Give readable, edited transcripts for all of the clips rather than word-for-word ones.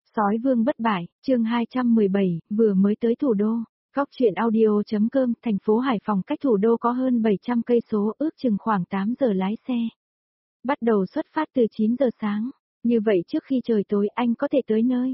Sói vương bất bại, chương 217, vừa mới tới thủ đô. Góc truyện audio.com, thành phố Hải Phòng cách thủ đô có hơn 700 cây số, ước chừng khoảng 8 giờ lái xe. Bắt đầu xuất phát từ 9 giờ sáng, như vậy trước khi trời tối anh có thể tới nơi.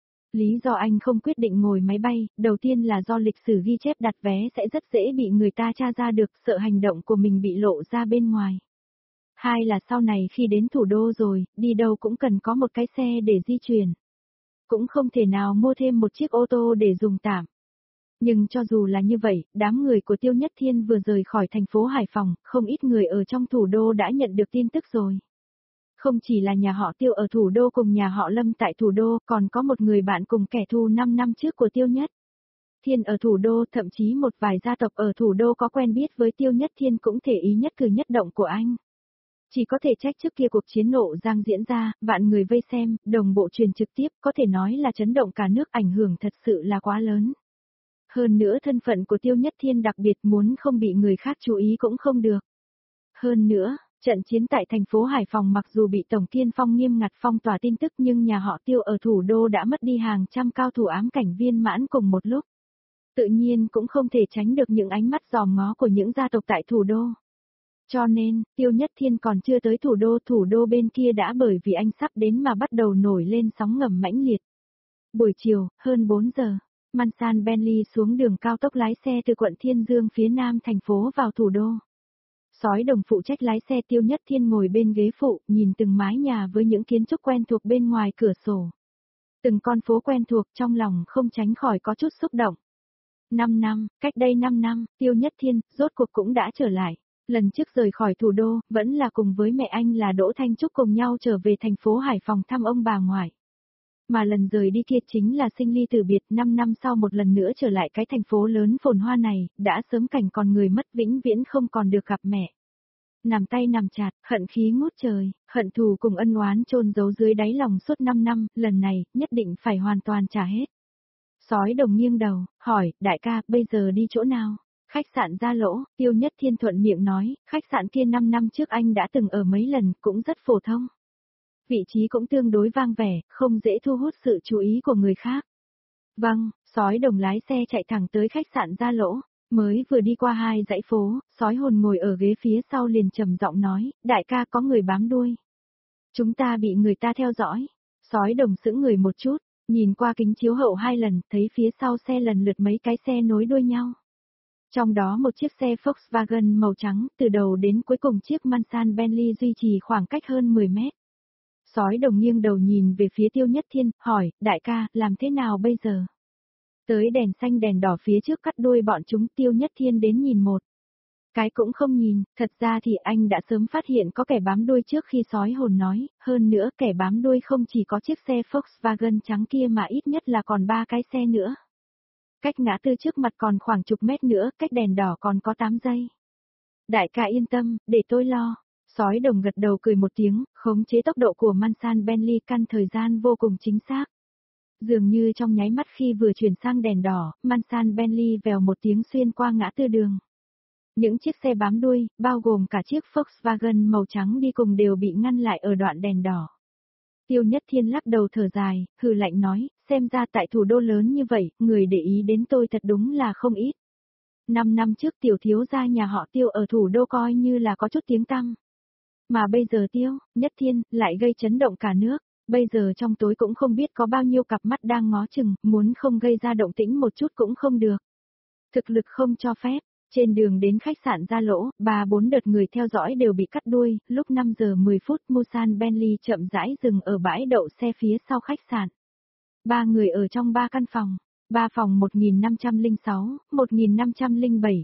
Lý do anh không quyết định ngồi máy bay, đầu tiên là do lịch sử ghi chép đặt vé sẽ rất dễ bị người ta tra ra được, sợ hành động của mình bị lộ ra bên ngoài. Hai là sau này khi đến thủ đô rồi, đi đâu cũng cần có một cái xe để di chuyển. Cũng không thể nào mua thêm một chiếc ô tô để dùng tạm. Nhưng cho dù là như vậy, đám người của Tiêu Nhất Thiên vừa rời khỏi thành phố Hải Phòng, không ít người ở trong thủ đô đã nhận được tin tức rồi. Không chỉ là nhà họ Tiêu ở thủ đô cùng nhà họ Lâm tại thủ đô, còn có một người bạn cùng kẻ thù 5 năm trước của Tiêu Nhất Thiên ở thủ đô, thậm chí một vài gia tộc ở thủ đô có quen biết với Tiêu Nhất Thiên cũng thể ý nhất cử nhất động của anh. Chỉ có thể trách trước kia cuộc chiến nộ giang diễn ra, vạn người vây xem, đồng bộ truyền trực tiếp, có thể nói là chấn động cả nước, ảnh hưởng thật sự là quá lớn. Hơn nữa thân phận của Tiêu Nhất Thiên đặc biệt, muốn không bị người khác chú ý cũng không được. Hơn nữa, trận chiến tại thành phố Hải Phòng mặc dù bị Tổng Tiên Phong nghiêm ngặt phong tỏa tin tức nhưng nhà họ Tiêu ở thủ đô đã mất đi hàng trăm cao thủ ám cảnh viên mãn cùng một lúc. Tự nhiên cũng không thể tránh được những ánh mắt dòm ngó của những gia tộc tại thủ đô. Cho nên, Tiêu Nhất Thiên còn chưa tới thủ đô bên kia đã bởi vì anh sắp đến mà bắt đầu nổi lên sóng ngầm mãnh liệt. Buổi chiều, hơn 4 giờ, Mansan Bentley xuống đường cao tốc lái xe từ quận Thiên Dương phía nam thành phố vào thủ đô. Sói Đồng phụ trách lái xe, Tiêu Nhất Thiên ngồi bên ghế phụ, nhìn từng mái nhà với những kiến trúc quen thuộc bên ngoài cửa sổ. Từng con phố quen thuộc, trong lòng không tránh khỏi có chút xúc động. 5 năm, cách đây 5 năm, Tiêu Nhất Thiên, rốt cuộc cũng đã trở lại. Lần trước rời khỏi thủ đô, vẫn là cùng với mẹ anh là Đỗ Thanh Trúc cùng nhau trở về thành phố Hải Phòng thăm ông bà ngoại. Mà lần rời đi kia chính là sinh ly tử biệt, 5 năm sau một lần nữa trở lại cái thành phố lớn phồn hoa này, đã sớm cảnh còn người mất vĩnh viễn không còn được gặp mẹ. Nằm tay nằm chặt, hận khí ngút trời, hận thù cùng ân oán chôn giấu dưới đáy lòng suốt 5 năm, lần này, nhất định phải hoàn toàn trả hết. Sói Đồng nghiêng đầu, hỏi, đại ca, bây giờ đi chỗ nào? Khách sạn Gia Lỗ, Tiêu Nhất Thiên thuận miệng nói, khách sạn kia 5 năm trước anh đã từng ở mấy lần, cũng rất phổ thông. Vị trí cũng tương đối vang vẻ, không dễ thu hút sự chú ý của người khác. Vâng, Sói Đồng lái xe chạy thẳng tới khách sạn Gia Lỗ, mới vừa đi qua 2 dãy phố, Sói Hồn ngồi ở ghế phía sau liền trầm giọng nói, đại ca có người bám đuôi. Chúng ta bị người ta theo dõi. Sói Đồng sững người một chút, nhìn qua kính chiếu hậu 2 lần, thấy phía sau xe lần lượt mấy cái xe nối đuôi nhau. Trong đó một chiếc xe Volkswagen màu trắng, từ đầu đến cuối cùng chiếc Mansan Bentley duy trì khoảng cách hơn 10 mét. Sói Đồng nghiêng đầu nhìn về phía Tiêu Nhất Thiên, hỏi, đại ca, làm thế nào bây giờ? Tới đèn xanh đèn đỏ phía trước cắt đuôi bọn chúng, Tiêu Nhất Thiên đến nhìn một cái cũng không nhìn, thật ra thì anh đã sớm phát hiện có kẻ bám đuôi trước khi Sói Hồn nói, hơn nữa kẻ bám đuôi không chỉ có chiếc xe Volkswagen trắng kia mà ít nhất là còn 3 cái xe nữa. Cách ngã tư trước mặt còn khoảng chục mét nữa, cách đèn đỏ còn có 8 giây. Đại ca yên tâm, để tôi lo. Sói Đồng gật đầu cười một tiếng, khống chế tốc độ của Mansan Bentley căn thời gian vô cùng chính xác. Dường như trong nháy mắt khi vừa chuyển sang đèn đỏ, Mansan Bentley vèo một tiếng xuyên qua ngã tư đường. Những chiếc xe bám đuôi, bao gồm cả chiếc Volkswagen màu trắng đi cùng đều bị ngăn lại ở đoạn đèn đỏ. Tiêu Nhất Thiên lắc đầu thở dài, hừ lạnh nói, xem ra tại thủ đô lớn như vậy, người để ý đến tôi thật đúng là không ít. 5 năm trước tiểu thiếu gia nhà họ Tiêu ở thủ đô coi như là có chút tiếng tăm. Mà bây giờ Tiêu, Nhất Thiên, lại gây chấn động cả nước, bây giờ trong tối cũng không biết có bao nhiêu cặp mắt đang ngó chừng, muốn không gây ra động tĩnh một chút cũng không được. Thực lực không cho phép. Trên đường đến khách sạn Gia Lỗ, 3-4 đợt người theo dõi đều bị cắt đuôi, lúc 5 giờ 10 phút Musan Bentley chậm rãi dừng ở bãi đậu xe phía sau khách sạn. 3 người ở trong 3 căn phòng, 3 phòng 1506, 1507,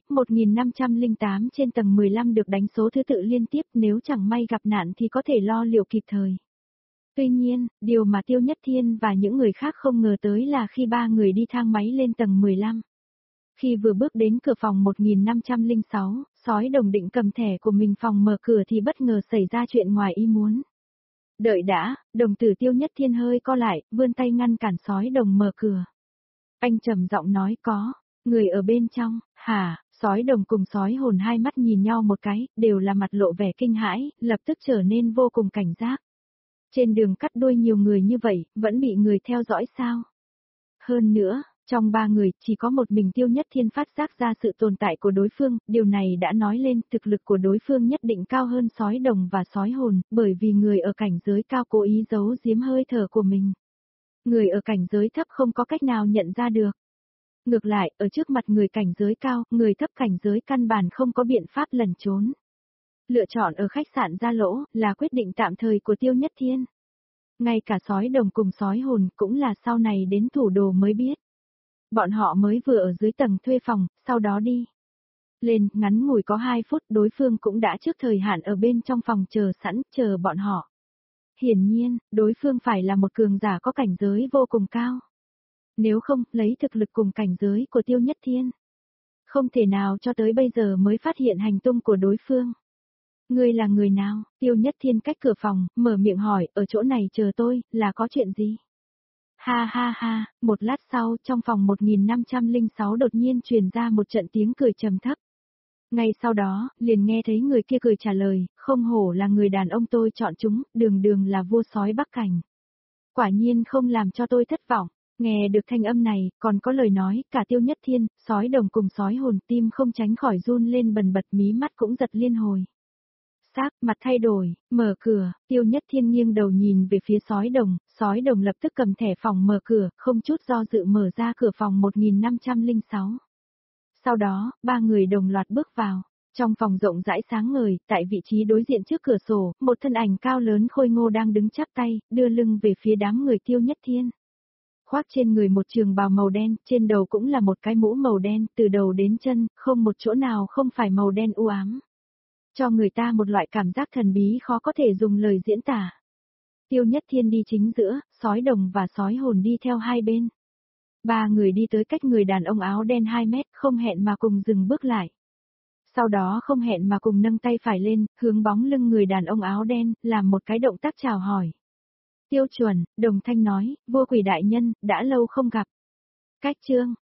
1508 trên tầng 15 được đánh số thứ tự liên tiếp, nếu chẳng may gặp nạn thì có thể lo liệu kịp thời. Tuy nhiên, điều mà Tiêu Nhất Thiên và những người khác không ngờ tới là khi 3 người đi thang máy lên tầng 15. Khi vừa bước đến cửa phòng 1506, Sói Đồng định cầm thẻ của mình phòng mở cửa thì bất ngờ xảy ra chuyện ngoài ý muốn. Đợi đã, đồng tử Tiêu Nhất Thiên hơi co lại, vươn tay ngăn cản Sói Đồng mở cửa. Anh trầm giọng nói có, người ở bên trong, hả? Sói Đồng cùng Sói Hồn hai mắt nhìn nhau một cái, đều là mặt lộ vẻ kinh hãi, lập tức trở nên vô cùng cảnh giác. Trên đường cắt đuôi nhiều người như vậy, vẫn bị người theo dõi sao? Hơn nữa, trong ba người, chỉ có một mình Tiêu Nhất Thiên phát giác ra sự tồn tại của đối phương, điều này đã nói lên thực lực của đối phương nhất định cao hơn sói đồng và sói hồn, bởi vì người ở cảnh giới cao cố ý giấu giếm hơi thở của mình. Người ở cảnh giới thấp không có cách nào nhận ra được. Ngược lại, ở trước mặt người cảnh giới cao, người thấp cảnh giới căn bản không có biện pháp lẩn trốn. Lựa chọn ở khách sạn Gia Lỗ, là quyết định tạm thời của Tiêu Nhất Thiên. Ngay cả sói đồng cùng sói hồn cũng là sau này đến thủ đô mới biết. Bọn họ mới vừa ở dưới tầng thuê phòng, sau đó đi lên, ngắn ngủi có 2 phút đối phương cũng đã trước thời hạn ở bên trong phòng chờ sẵn, chờ bọn họ. Hiển nhiên, đối phương phải là một cường giả có cảnh giới vô cùng cao. Nếu không, lấy thực lực cùng cảnh giới của Tiêu Nhất Thiên, không thể nào cho tới bây giờ mới phát hiện hành tung của đối phương. Ngươi là người nào? Tiêu Nhất Thiên cách cửa phòng, mở miệng hỏi, ở chỗ này chờ tôi, là có chuyện gì? Ha ha ha, một lát sau, trong phòng 1506 đột nhiên truyền ra một trận tiếng cười trầm thấp. Ngay sau đó, liền nghe thấy người kia cười trả lời, không hổ là người đàn ông tôi chọn chúng, đường đường là vua sói Bắc Cảnh. Quả nhiên không làm cho tôi thất vọng. Nghe được thanh âm này, còn có lời nói, cả Tiêu Nhất Thiên, sói đồng cùng sói hồn tim không tránh khỏi run lên bần bật, mí mắt cũng giật liên hồi. Sắc mặt thay đổi, mở cửa, Tiêu Nhất Thiên nghiêng đầu nhìn về phía sói đồng lập tức cầm thẻ phòng mở cửa, không chút do dự mở ra cửa phòng 1506. Sau đó, ba người đồng loạt bước vào. Trong phòng rộng rãi sáng ngời, tại vị trí đối diện trước cửa sổ, một thân ảnh cao lớn khôi ngô đang đứng chắp tay, đưa lưng về phía đám người Tiêu Nhất Thiên. Khoác trên người một trường bào màu đen, trên đầu cũng là một cái mũ màu đen, từ đầu đến chân, không một chỗ nào không phải màu đen u ám. Cho người ta một loại cảm giác thần bí khó có thể dùng lời diễn tả. Tiêu Nhất Thiên đi chính giữa, sói đồng và sói hồn đi theo hai bên. Ba người đi tới cách người đàn ông áo đen 2 mét, không hẹn mà cùng dừng bước lại. Sau đó không hẹn mà cùng nâng tay phải lên, hướng bóng lưng người đàn ông áo đen, làm một cái động tác chào hỏi. Tiêu Chuẩn, đồng thanh nói, vua Quỷ đại nhân, đã lâu không gặp. Cách chương